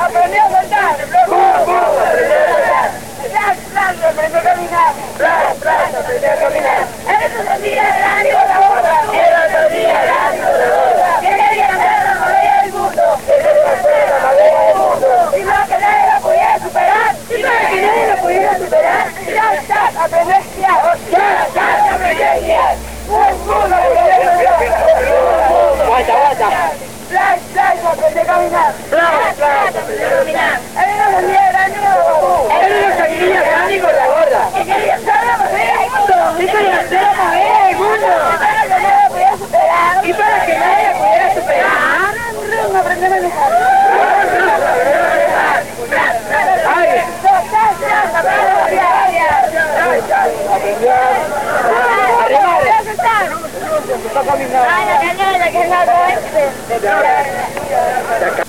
Aprendí a saltar. Flash, aprendí a caminar. Flash, aprendí a caminar. El otro día era amigo de la boda. El otro día era amigo de la boda. Que quería hacer la maravilla del mundo. Que quería hacer la maravilla del mundo. Y más que nadie la pudiera superar. Y más que nadie la pudiera superar. Flash, aprendí a esquiar. Flash, aprendí a esquiar. Aguanta. Flash, aprendí a caminar. Flash, aprendí a caminar. El otro día era amigo de la boda. El otro día era amigo de la boda. Que quería hacer la maravilla del mundo. Que quería hacer la maravilla del mundo. Y para que nadie la pudiera superar. Aprender a manejar. Arriba.